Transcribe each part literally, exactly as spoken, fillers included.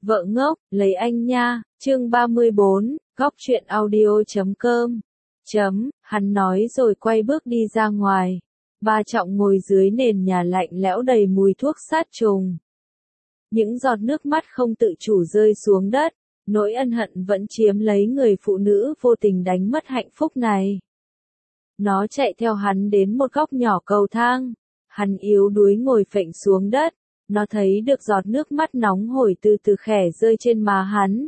Vợ ngốc, lấy anh nha, chương ba mươi bốn, góc truyện audio chấm com. Chấm, hắn nói rồi quay bước đi ra ngoài. Ba Trọng ngồi dưới nền nhà lạnh lẽo đầy mùi thuốc sát trùng. Những giọt nước mắt không tự chủ rơi xuống đất, nỗi ân hận vẫn chiếm lấy người phụ nữ vô tình đánh mất hạnh phúc này. Nó chạy theo hắn đến một góc nhỏ cầu thang. Hắn yếu đuối ngồi phệnh xuống đất. Nó thấy được giọt nước mắt nóng hổi từ từ khẽ rơi trên má hắn.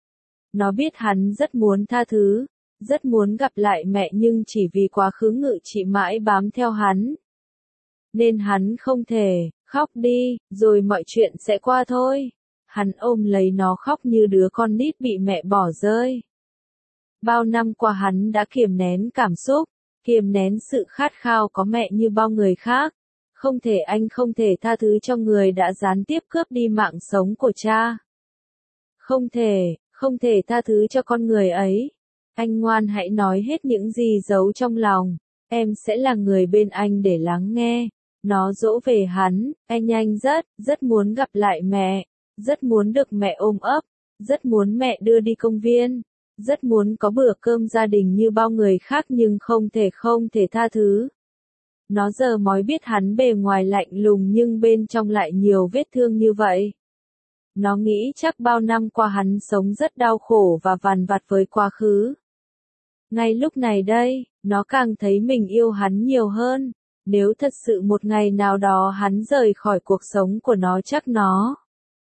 Nó biết hắn rất muốn tha thứ, rất muốn gặp lại mẹ nhưng chỉ vì quá khứ ngự trị mãi bám theo hắn. Nên hắn không thể, khóc đi, rồi mọi chuyện sẽ qua thôi. Hắn ôm lấy nó khóc như đứa con nít bị mẹ bỏ rơi. Bao năm qua hắn đã kiềm nén cảm xúc, kiềm nén sự khát khao có mẹ như bao người khác. Không thể anh không thể tha thứ cho người đã gián tiếp cướp đi mạng sống của cha. Không thể, không thể tha thứ cho con người ấy. Anh ngoan hãy nói hết những gì giấu trong lòng. Em sẽ là người bên anh để lắng nghe. Nó dỗ về hắn, anh anh rất, rất muốn gặp lại mẹ. Rất muốn được mẹ ôm ấp. Rất muốn mẹ đưa đi công viên. Rất muốn có bữa cơm gia đình như bao người khác nhưng không thể không thể tha thứ. Nó giờ mới biết hắn bề ngoài lạnh lùng nhưng bên trong lại nhiều vết thương như vậy. Nó nghĩ chắc bao năm qua hắn sống rất đau khổ và vằn vặt với quá khứ. Ngay lúc này đây, nó càng thấy mình yêu hắn nhiều hơn. Nếu thật sự một ngày nào đó hắn rời khỏi cuộc sống của nó chắc nó.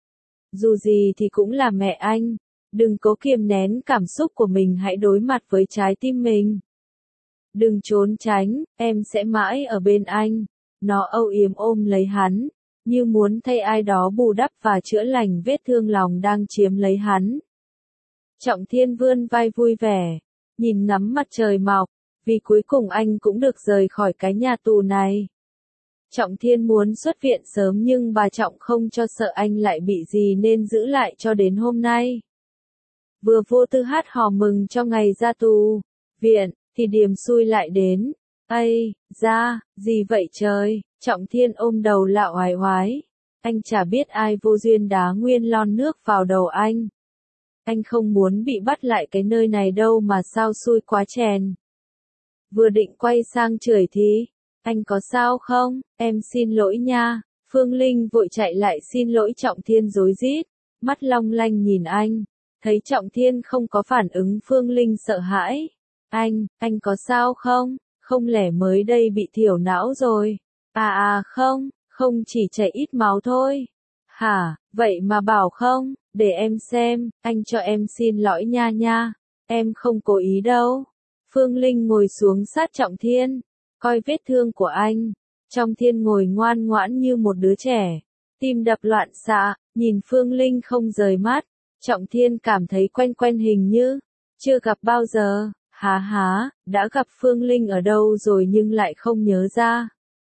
Dù gì thì cũng là mẹ anh. Đừng cố kiềm nén cảm xúc của mình, hãy đối mặt với trái tim mình. Đừng trốn tránh, em sẽ mãi ở bên anh. Nó âu yếm ôm lấy hắn, như muốn thay ai đó bù đắp và chữa lành vết thương lòng đang chiếm lấy hắn. Trọng Thiên vươn vai vui vẻ, nhìn ngắm mặt trời mọc, vì cuối cùng anh cũng được rời khỏi cái nhà tù này. Trọng Thiên muốn xuất viện sớm nhưng bà Trọng không cho, sợ anh lại bị gì nên giữ lại cho đến hôm nay. Vừa vô tư hát hò mừng cho ngày ra tù, viện, thì điềm xui lại đến. Ây, ra, gì vậy trời, Trọng Thiên ôm đầu lạo hoài hoái. Anh chả biết ai vô duyên đá nguyên lon nước vào đầu anh. Anh không muốn bị bắt lại cái nơi này đâu mà sao xui quá chèn. Vừa định quay sang chửi thì, anh có sao không, em xin lỗi nha. Phương Linh vội chạy lại xin lỗi Trọng Thiên rối rít, mắt long lanh nhìn anh. Thấy Trọng Thiên không có phản ứng, Phương Linh sợ hãi. Anh, anh có sao không? Không lẽ mới đây bị thiểu não rồi? À à không, không chỉ chảy ít máu thôi. Hả, vậy mà bảo không, để em xem, anh cho em xin lỗi nha nha. Em không cố ý đâu. Phương Linh ngồi xuống sát Trọng Thiên, coi vết thương của anh. Trọng Thiên ngồi ngoan ngoãn như một đứa trẻ, tim đập loạn xạ, nhìn Phương Linh không rời mắt. Trọng Thiên cảm thấy quen quen, hình như chưa gặp bao giờ. Há há, đã gặp Phương Linh ở đâu rồi nhưng lại không nhớ ra.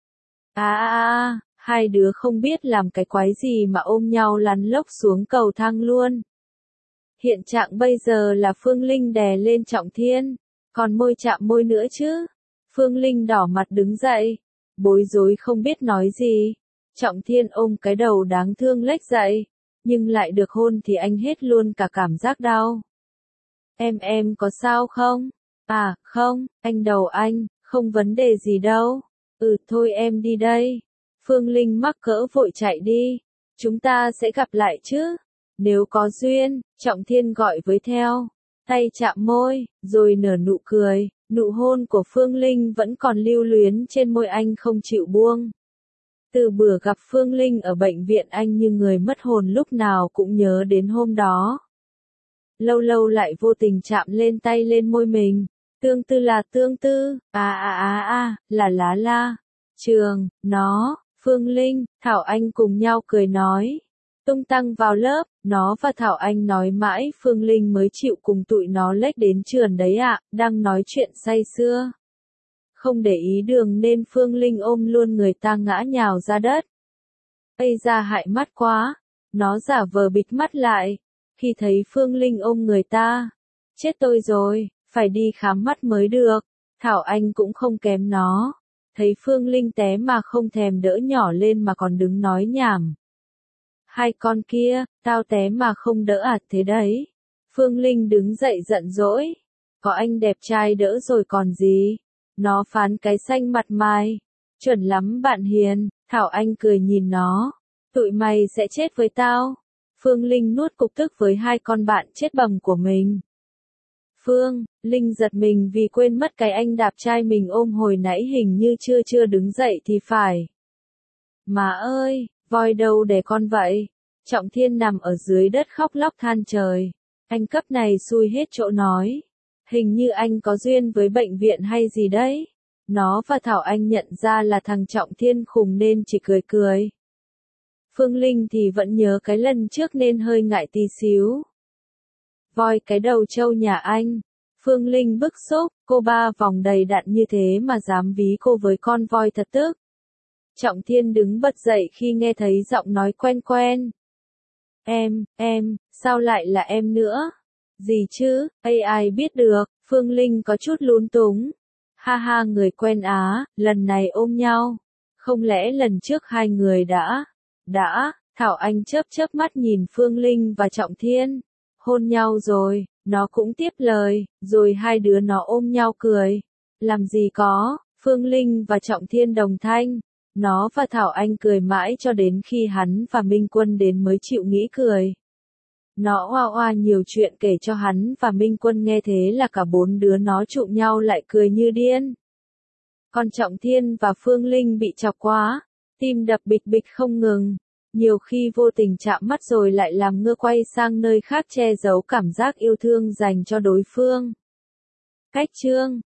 À à à, hai đứa không biết làm cái quái gì mà ôm nhau lăn lóc xuống cầu thang luôn. Hiện trạng bây giờ là Phương Linh đè lên Trọng Thiên, còn môi chạm môi nữa chứ. Phương Linh đỏ mặt đứng dậy, bối rối không biết nói gì. Trọng Thiên ôm cái đầu đáng thương lếch dậy, nhưng lại được hôn thì anh hết luôn cả cảm giác đau. Em em có sao không? À, không, anh đầu anh, không vấn đề gì đâu. Ừ, thôi em đi đây. Phương Linh mắc cỡ vội chạy đi. Chúng ta sẽ gặp lại chứ. Nếu có duyên, Trọng Thiên gọi với theo. Tay chạm môi, rồi nở nụ cười. Nụ hôn của Phương Linh vẫn còn lưu luyến trên môi anh không chịu buông. Từ bữa gặp Phương Linh ở bệnh viện, anh như người mất hồn, lúc nào cũng nhớ đến hôm đó. Lâu lâu lại vô tình chạm lên tay lên môi mình. Tương tư là tương tư, à à à à, là lá la. Trường, nó, Phương Linh, Thảo Anh cùng nhau cười nói. Tung tăng vào lớp, nó và Thảo Anh nói mãi Phương Linh mới chịu cùng tụi nó lếch đến trường đấy ạ, à, đang nói chuyện say sưa. Không để ý đường nên Phương Linh ôm luôn người ta ngã nhào ra đất. Ây da, hại mắt quá. Nó giả vờ bịt mắt lại. Khi thấy Phương Linh ôm người ta. Chết tôi rồi, phải đi khám mắt mới được. Thảo Anh cũng không kém nó. Thấy Phương Linh té mà không thèm đỡ nhỏ lên mà còn đứng nói nhảm. Hai con kia, tao té mà không đỡ à thế đấy. Phương Linh đứng dậy giận dỗi. Có anh đẹp trai đỡ rồi còn gì. Nó phán cái xanh mặt mày. Chuẩn lắm bạn hiền, Thảo Anh cười nhìn nó. Tụi mày sẽ chết với tao. Phương Linh nuốt cục tức với hai con bạn chết bầm của mình. Phương, Linh giật mình vì quên mất cái anh đạp trai mình ôm hồi nãy hình như chưa chưa đứng dậy thì phải. Má ơi, voi đâu để con vậy? Trọng Thiên nằm ở dưới đất khóc lóc than trời. Anh cấp này xui hết chỗ nói. Hình như anh có duyên với bệnh viện hay gì đấy. Nó và Thảo Anh nhận ra là thằng Trọng Thiên khùng nên chỉ cười cười. Phương Linh thì vẫn nhớ cái lần trước nên hơi ngại tí xíu. Voi cái đầu trâu nhà anh. Phương Linh bức xúc, cô ba vòng đầy đặn như thế mà dám ví cô với con voi thật tức. Trọng Thiên đứng bật dậy khi nghe thấy giọng nói quen quen. Em, em, sao lại là em nữa? Gì chứ, ai ai biết được, Phương Linh có chút lún túng. Ha ha người quen á, lần này ôm nhau. Không lẽ lần trước hai người đã, đã, Thảo Anh chớp chớp mắt nhìn Phương Linh và Trọng Thiên. Hôn nhau rồi, nó cũng tiếp lời, rồi hai đứa nó ôm nhau cười. Làm gì có, Phương Linh và Trọng Thiên đồng thanh. Nó và Thảo Anh cười mãi cho đến khi hắn và Minh Quân đến mới chịu nghĩ cười. Nó oa oa nhiều chuyện kể cho hắn và Minh Quân nghe thế là cả bốn đứa nó trụm nhau lại cười như điên. Còn Trọng Thiên và Phương Linh bị chọc quá, tim đập bịch bịch không ngừng. Nhiều khi vô tình chạm mắt rồi lại làm ngơ quay sang nơi khác che giấu cảm giác yêu thương dành cho đối phương. Cách chương